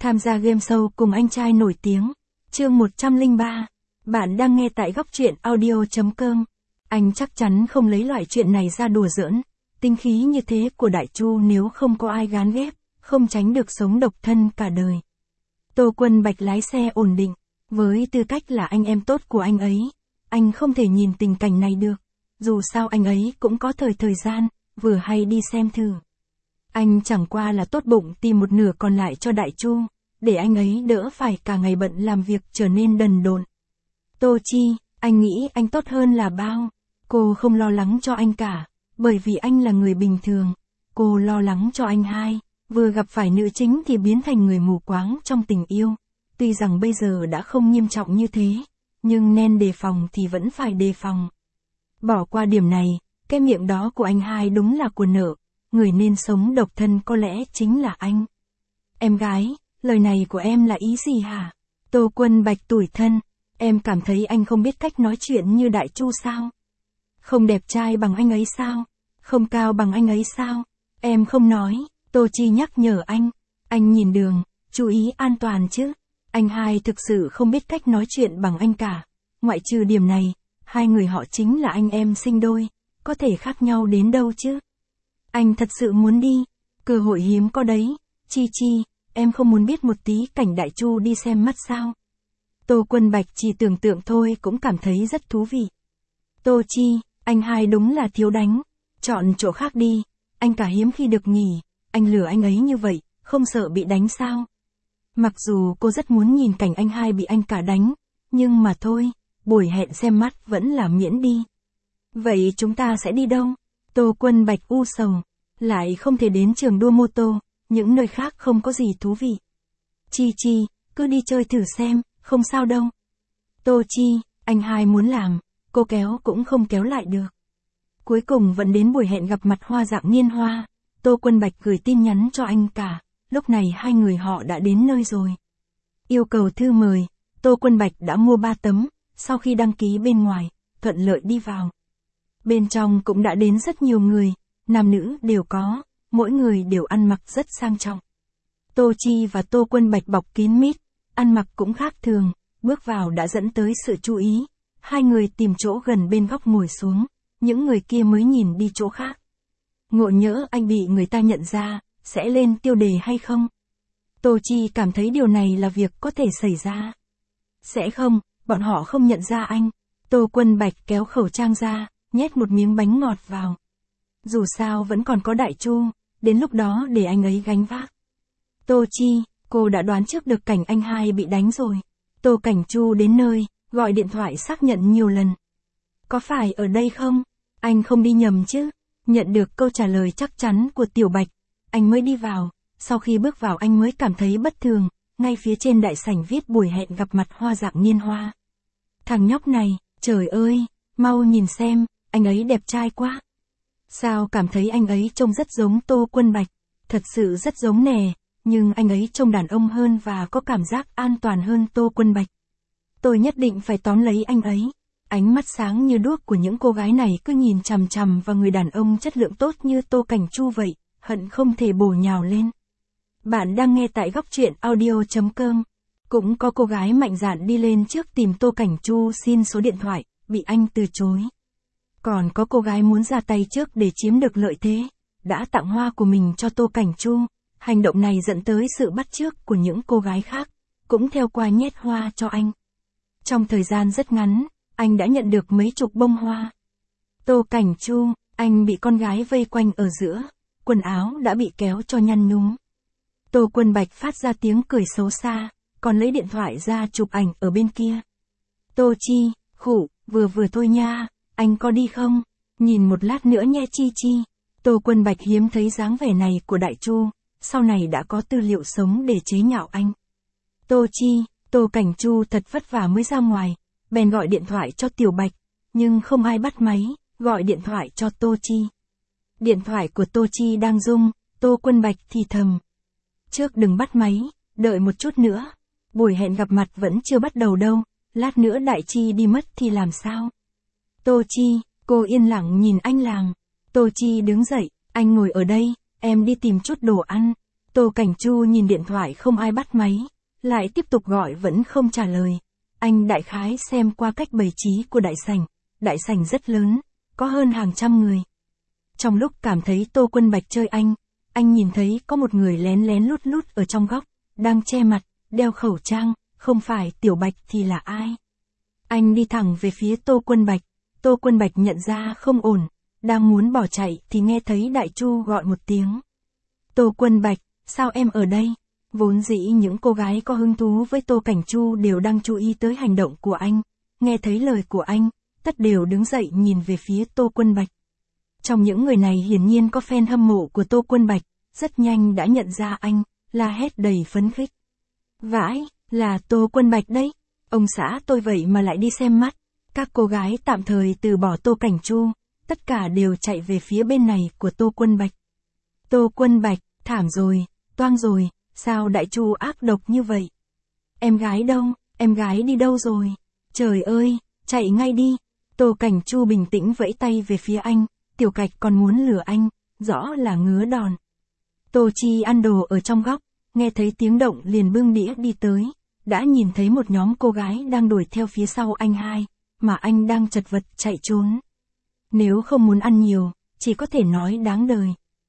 Tham gia game show cùng anh trai nổi tiếng. Chương 103. Bạn đang nghe tại góc truyện audio.com. Anh chắc chắn không lấy loại chuyện này ra đùa giỡn. Tinh khí như thế của Đại Chu nếu không có ai gán ghép, không tránh được sống độc thân cả đời. Tô Quân Bạch lái xe ổn định. Với tư cách là anh em tốt của anh ấy, anh không thể nhìn tình cảnh này được. Dù sao anh ấy cũng có thời gian, vừa hay đi xem thử. Anh chẳng qua là tốt bụng tìm một nửa còn lại cho Đại Chu, để anh ấy đỡ phải cả ngày bận làm việc trở nên đần độn. Tô Chi, anh nghĩ anh tốt hơn là bao. Cô không lo lắng cho anh cả, bởi vì anh là người bình thường. Cô lo lắng cho anh hai, vừa gặp phải nữ chính thì biến thành người mù quáng trong tình yêu. Tuy rằng bây giờ đã không nghiêm trọng như thế, nhưng nên đề phòng thì vẫn phải đề phòng. Bỏ qua điểm này, cái miệng đó của anh hai đúng là của nợ. Người nên sống độc thân có lẽ chính là anh. Em gái, lời này của em là ý gì hả? Tô Quân Bạch tủi thân, em cảm thấy anh không biết cách nói chuyện như Đại Chu sao? Không đẹp trai bằng anh ấy sao? Không cao bằng anh ấy sao? Em không nói, Tô Chi nhắc nhở anh nhìn đường, chú ý an toàn chứ. Anh hai thực sự không biết cách nói chuyện bằng anh cả. Ngoại trừ điểm này, hai người họ chính là anh em sinh đôi, có thể khác nhau đến đâu chứ? Anh thật sự muốn đi, cơ hội hiếm có đấy. Chi, em không muốn biết một tí cảnh Đại Chu đi xem mắt sao? Tô Quân Bạch chỉ tưởng tượng thôi cũng cảm thấy rất thú vị. Tô Chi, anh hai đúng là thiếu đánh, chọn chỗ khác đi, anh cả hiếm khi được nghỉ, anh lừa anh ấy như vậy, không sợ bị đánh sao? Mặc dù cô rất muốn nhìn cảnh anh hai bị anh cả đánh, nhưng mà thôi, buổi hẹn xem mắt vẫn là miễn đi. Vậy chúng ta sẽ đi đâu? Tô Quân Bạch u sầu, lại không thể đến trường đua mô tô, những nơi khác không có gì thú vị. Chi, cứ đi chơi thử xem, không sao đâu. Tô Chi, anh hai muốn làm, cô kéo cũng không kéo lại được. Cuối cùng vẫn đến buổi hẹn gặp mặt hoa dạng niên hoa, Tô Quân Bạch gửi tin nhắn cho anh cả, lúc này hai người họ đã đến nơi rồi. Yêu cầu thư mời, Tô Quân Bạch đã mua 3 tấm, sau khi đăng ký bên ngoài, thuận lợi đi vào. Bên trong cũng đã đến rất nhiều người, nam nữ đều có, mỗi người đều ăn mặc rất sang trọng. Tô Chi và Tô Quân Bạch bọc kín mít, ăn mặc cũng khác thường, bước vào đã dẫn tới sự chú ý. Hai người tìm chỗ gần bên góc ngồi xuống, những người kia mới nhìn đi chỗ khác. Ngộ nhỡ anh bị người ta nhận ra, sẽ lên tiêu đề hay không? Tô Chi cảm thấy điều này là việc có thể xảy ra. Sẽ không, bọn họ không nhận ra anh. Tô Quân Bạch kéo khẩu trang ra, nhét một miếng bánh ngọt vào. Dù sao vẫn còn có Đại Chu, đến lúc đó để anh ấy gánh vác. Tô Chi, cô đã đoán trước được cảnh anh hai bị đánh rồi. Tô Cảnh Chu đến nơi, gọi điện thoại xác nhận nhiều lần. Có phải ở đây không? Anh không đi nhầm chứ? Nhận được câu trả lời chắc chắn của Tiểu Bạch, anh mới đi vào. Sau khi bước vào anh mới cảm thấy bất thường, ngay phía trên đại sảnh viết buổi hẹn gặp mặt hoa dạng niên hoa. Thằng nhóc này, trời ơi, mau nhìn xem, anh ấy đẹp trai quá. Sao cảm thấy anh ấy trông rất giống Tô Quân Bạch, thật sự rất giống nè, nhưng anh ấy trông đàn ông hơn và có cảm giác an toàn hơn Tô Quân Bạch. Tôi nhất định phải tóm lấy anh ấy. Ánh mắt sáng như đuốc của những cô gái này cứ nhìn chằm chằm vào người đàn ông chất lượng tốt như Tô Cảnh Chu vậy, hận không thể bổ nhào lên. Bạn đang nghe tại góc truyện audio.com. Cũng có cô gái mạnh dạn đi lên trước tìm Tô Cảnh Chu xin số điện thoại, bị anh từ chối. Còn có cô gái muốn ra tay trước để chiếm được lợi thế, đã tặng hoa của mình cho Tô Cảnh Chu. Hành động này dẫn tới sự bắt chước của những cô gái khác, cũng theo qua nhét hoa cho anh. Trong thời gian rất ngắn, anh đã nhận được mấy chục bông hoa. Tô Cảnh Chu, anh bị con gái vây quanh ở giữa, quần áo đã bị kéo cho nhăn nhúm. Tô Quân Bạch phát ra tiếng cười xấu xa, còn lấy điện thoại ra chụp ảnh ở bên kia. Tô Chi, khụ, vừa thôi nha, anh có đi không? Nhìn một lát nữa nha Chi. Tô Quân Bạch hiếm thấy dáng vẻ này của Đại Chu, sau này đã có tư liệu sống để chế nhạo anh. Tô Chi, Tô Cảnh Chu thật vất vả mới ra ngoài, bèn gọi điện thoại cho Tiểu Bạch, nhưng không ai bắt máy, gọi điện thoại cho Tô Chi. Điện thoại của Tô Chi đang rung, Tô Quân Bạch thì thầm. Trước đừng bắt máy, đợi một chút nữa, buổi hẹn gặp mặt vẫn chưa bắt đầu đâu, lát nữa Đại Chi đi mất thì làm sao? Tô Chi, cô yên lặng nhìn anh làm. Tô Chi đứng dậy, anh ngồi ở đây, em đi tìm chút đồ ăn. Tô Cảnh Chu nhìn điện thoại không ai bắt máy, lại tiếp tục gọi vẫn không trả lời. Anh đại khái xem qua cách bày trí của đại sảnh rất lớn, có hơn hàng trăm người. Trong lúc cảm thấy Tô Quân Bạch chơi anh nhìn thấy có một người lén lén lút lút ở trong góc, đang che mặt, đeo khẩu trang, không phải Tiểu Bạch thì là ai? Anh đi thẳng về phía Tô Quân Bạch, Tô Quân Bạch nhận ra không ổn, đang muốn bỏ chạy thì nghe thấy Đại Chu gọi một tiếng. Tô Quân Bạch, sao em ở đây? Vốn dĩ những cô gái có hứng thú với Tô Cảnh Chu đều đang chú ý tới hành động của anh, nghe thấy lời của anh, tất đều đứng dậy nhìn về phía Tô Quân Bạch. Trong những người này hiển nhiên có fan hâm mộ của Tô Quân Bạch, rất nhanh đã nhận ra anh, la hét đầy phấn khích. Vãi, là Tô Quân Bạch đấy, ông xã tôi vậy mà lại đi xem mắt. Các cô gái tạm thời từ bỏ Tô Cảnh Chu, tất cả đều chạy về phía bên này của Tô Quân Bạch. Tô Quân Bạch, thảm rồi, toang rồi, sao Đại Chu ác độc như vậy? Em gái đâu, em gái đi đâu rồi? Trời ơi, chạy ngay đi. Tô Cảnh Chu bình tĩnh vẫy tay về phía anh, Tiểu Cạch còn muốn lừa anh, rõ là ngứa đòn. Tô Chi ăn đồ ở trong góc, nghe thấy tiếng động liền bưng đĩa đi tới, đã nhìn thấy một nhóm cô gái đang đuổi theo phía sau anh hai, mà anh đang chật vật chạy trốn. Nếu không muốn ăn nhiều, chỉ có thể nói đáng đời.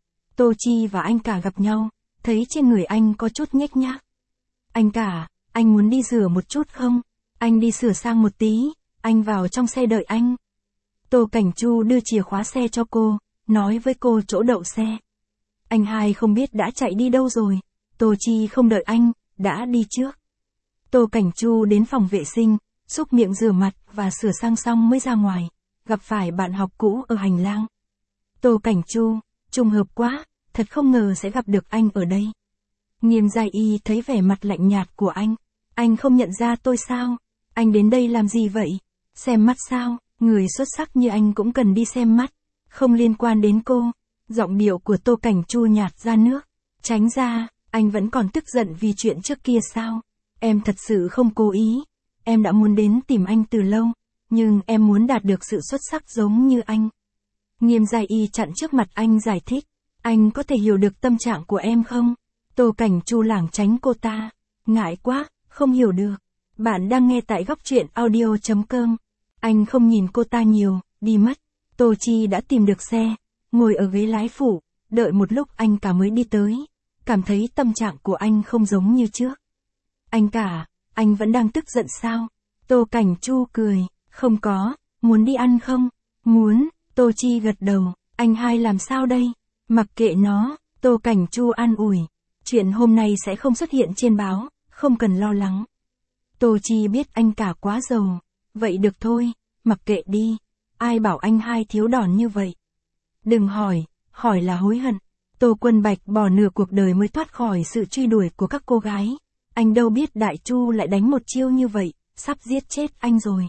Tô Chi và anh cả gặp nhau, thấy trên người anh có chút nhếch nhác. Anh cả, anh muốn đi rửa một chút không? Anh đi sửa sang một tí, anh vào trong xe đợi anh. Tô Cảnh Chu đưa chìa khóa xe cho cô, nói với cô chỗ đậu xe. Anh hai không biết đã chạy đi đâu rồi, Tô Chi không đợi anh, đã đi trước. Tô Cảnh Chu đến phòng vệ sinh, xúc miệng rửa mặt và sửa sang xong mới ra ngoài, gặp phải bạn học cũ ở hành lang. Tô Cảnh Chu, trùng hợp quá, thật không ngờ sẽ gặp được anh ở đây. Nghiêm Giai Y thấy vẻ mặt lạnh nhạt của anh không nhận ra tôi sao? Anh đến đây làm gì vậy? Xem mắt sao? Người xuất sắc như anh cũng cần đi xem mắt, không liên quan đến cô. Giọng điệu của Tô Cảnh Chu nhạt ra nước. Tránh ra, anh vẫn còn tức giận vì chuyện trước kia sao? Em thật sự không cố ý. Em đã muốn đến tìm anh từ lâu, nhưng em muốn đạt được sự xuất sắc giống như anh. Nghiêm Giai Y chặn trước mặt anh giải thích. Anh có thể hiểu được tâm trạng của em không? Tô Cảnh Chu lảng tránh cô ta. Ngại quá, không hiểu được. Bạn đang nghe tại góc truyện audio.com. Anh không nhìn cô ta nhiều, đi mất. Tô Chi đã tìm được xe, ngồi ở ghế lái phụ, đợi một lúc anh cả mới đi tới. Cảm thấy tâm trạng của anh không giống như trước. Anh cả, anh vẫn đang tức giận sao? Tô Cảnh Chu cười, không có, muốn đi ăn không? Muốn, Tô Chi gật đầu, anh hai làm sao đây? Mặc kệ nó, Tô Cảnh Chu an ủi. Chuyện hôm nay sẽ không xuất hiện trên báo, không cần lo lắng. Tô Chi biết anh cả quá giàu. Vậy được thôi, mặc kệ đi. Ai bảo anh hai thiếu đòn như vậy? Đừng hỏi là hối hận. Tô Quân Bạch bỏ nửa cuộc đời mới thoát khỏi sự truy đuổi của các cô gái. Anh đâu biết Đại Chu lại đánh một chiêu như vậy, sắp giết chết anh rồi.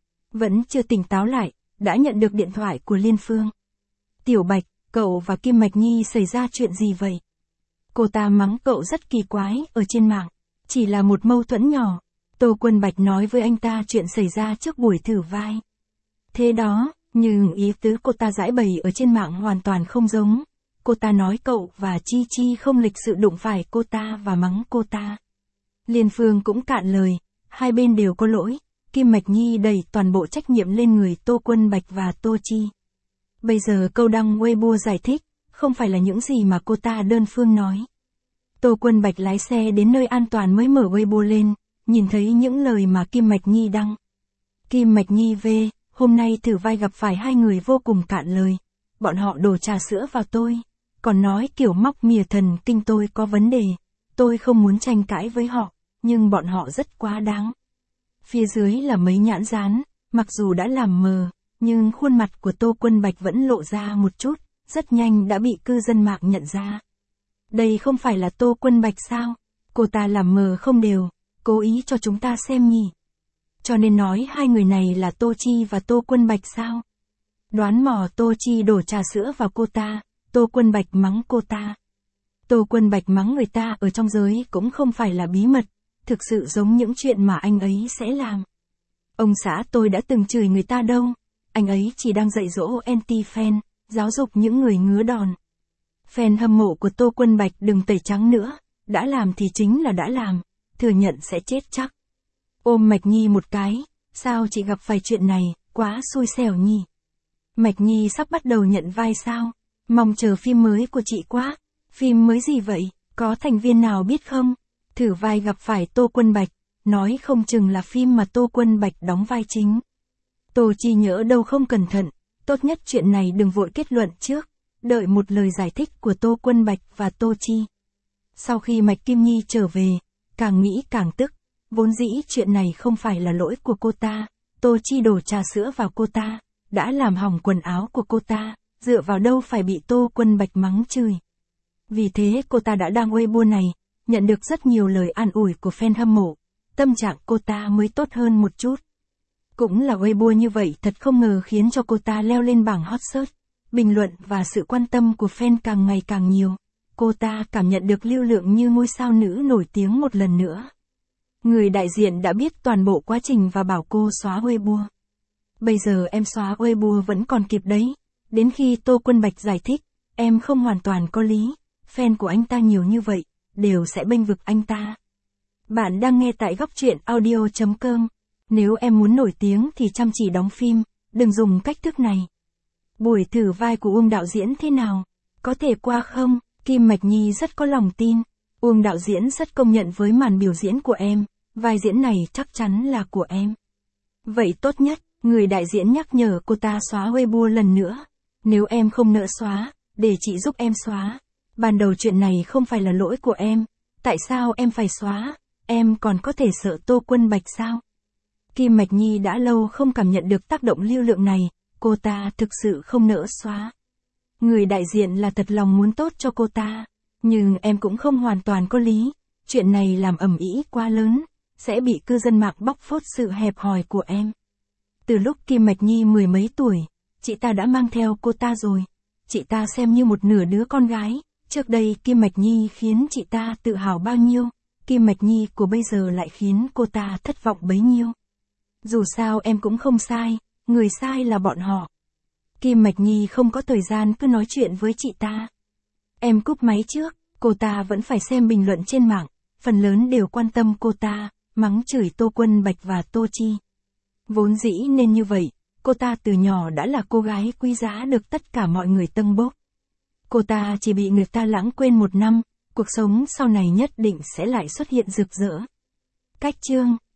Vẫn chưa tỉnh táo lại, đã nhận được điện thoại của Liên Phương. Tiểu Bạch, cậu và Kim Mạch Nhi xảy ra chuyện gì vậy? Cô ta mắng cậu rất kỳ quái ở trên mạng, chỉ là một mâu thuẫn nhỏ. Tô Quân Bạch nói với anh ta chuyện xảy ra trước buổi thử vai. Thế đó, nhưng ý tứ cô ta giải bày ở trên mạng hoàn toàn không giống. Cô ta nói cậu và Chi Chi không lịch sự đụng phải cô ta và mắng cô ta. Liên Phương cũng cạn lời, hai bên đều có lỗi. Kim Mạch Nhi đẩy toàn bộ trách nhiệm lên người Tô Quân Bạch và Tô Chi. Bây giờ câu đăng Weibo giải thích, không phải là những gì mà cô ta đơn phương nói. Tô Quân Bạch lái xe đến nơi an toàn mới mở Weibo lên, nhìn thấy những lời mà Kim Mạch Nhi đăng. Kim Mạch Nhi về, hôm nay thử vai gặp phải hai người vô cùng cạn lời. Bọn họ đổ trà sữa vào tôi, còn nói kiểu móc mỉa thần kinh tôi có vấn đề. Tôi không muốn tranh cãi với họ, nhưng bọn họ rất quá đáng. Phía dưới là mấy nhãn dán, mặc dù đã làm mờ, nhưng khuôn mặt của Tô Quân Bạch vẫn lộ ra một chút, rất nhanh đã bị cư dân mạng nhận ra. Đây không phải là Tô Quân Bạch sao? Cô ta làm mờ không đều, cố ý cho chúng ta xem nhỉ? Cho nên nói hai người này là Tô Chi và Tô Quân Bạch sao? Đoán mò Tô Chi đổ trà sữa vào cô ta, Tô Quân Bạch mắng cô ta. Tô Quân Bạch mắng người ta ở trong giới cũng không phải là bí mật, thực sự giống những chuyện mà anh ấy sẽ làm. Ông xã tôi đã từng chửi người ta đâu, anh ấy chỉ đang dạy dỗ anti-fan, giáo dục những người ngứa đòn. Fan hâm mộ của Tô Quân Bạch đừng tẩy trắng nữa, đã làm thì chính là đã làm, thừa nhận sẽ chết chắc. Ôm Mạch Nhi một cái, sao chị gặp phải chuyện này, quá xui xẻo nhỉ. Mạch Nhi sắp bắt đầu nhận vai sao, mong chờ phim mới của chị quá. Phim mới gì vậy, có thành viên nào biết không? Thử vai gặp phải Tô Quân Bạch, nói không chừng là phim mà Tô Quân Bạch đóng vai chính. Tô Chi nhỡ đâu không cẩn thận, tốt nhất chuyện này đừng vội kết luận trước, đợi một lời giải thích của Tô Quân Bạch và Tô Chi. Sau khi Mạch Kim Nhi trở về, càng nghĩ càng tức, vốn dĩ chuyện này không phải là lỗi của cô ta, Tô Chi đổ trà sữa vào cô ta, đã làm hỏng quần áo của cô ta, dựa vào đâu phải bị Tô Quân Bạch mắng chửi. Vì thế cô ta đã đăng Weibo này, nhận được rất nhiều lời an ủi của fan hâm mộ, tâm trạng cô ta mới tốt hơn một chút. Cũng là Weibo như vậy thật không ngờ khiến cho cô ta leo lên bảng hot search, bình luận và sự quan tâm của fan càng ngày càng nhiều. Cô ta cảm nhận được lưu lượng như ngôi sao nữ nổi tiếng một lần nữa. Người đại diện đã biết toàn bộ quá trình và bảo cô xóa Weibo. Bây giờ em xóa Weibo vẫn còn kịp đấy. Đến khi Tô Quân Bạch giải thích, em không hoàn toàn có lý. Fan của anh ta nhiều như vậy, đều sẽ bênh vực anh ta. Bạn đang nghe tại góc truyện audio.com. Nếu em muốn nổi tiếng thì chăm chỉ đóng phim, đừng dùng cách thức này. Buổi thử vai của Uông đạo diễn thế nào? Có thể qua không? Kim Mạch Nhi rất có lòng tin. Uông đạo diễn rất công nhận với màn biểu diễn của em, vai diễn này chắc chắn là của em. Vậy tốt nhất, người đại diễn nhắc nhở cô ta xóa Weibo lần nữa. Nếu em không nỡ xóa, để chị giúp em xóa. Ban đầu chuyện này không phải là lỗi của em. Tại sao em phải xóa? Em còn có thể sợ Tô Quân Bạch sao? Kim Mạch Nhi đã lâu không cảm nhận được tác động lưu lượng này, cô ta thực sự không nỡ xóa. Người đại diện là thật lòng muốn tốt cho cô ta, nhưng em cũng không hoàn toàn có lý. Chuyện này làm ầm ĩ quá lớn, sẽ bị cư dân mạng bóc phốt sự hẹp hòi của em. Từ lúc Kim Mạch Nhi mười mấy tuổi, chị ta đã mang theo cô ta rồi. Chị ta xem như một nửa đứa con gái. Trước đây Kim Mạch Nhi khiến chị ta tự hào bao nhiêu, Kim Mạch Nhi của bây giờ lại khiến cô ta thất vọng bấy nhiêu. Dù sao em cũng không sai, người sai là bọn họ. Kim Mạch Nhi không có thời gian cứ nói chuyện với chị ta. Em cúp máy trước, cô ta vẫn phải xem bình luận trên mạng, phần lớn đều quan tâm cô ta, mắng chửi Tô Quân Bạch và Tô Chi. Vốn dĩ nên như vậy, cô ta từ nhỏ đã là cô gái quý giá được tất cả mọi người tâng bốc. Cô ta chỉ bị người ta lãng quên một năm, cuộc sống sau này nhất định sẽ lại xuất hiện rực rỡ. Cách chương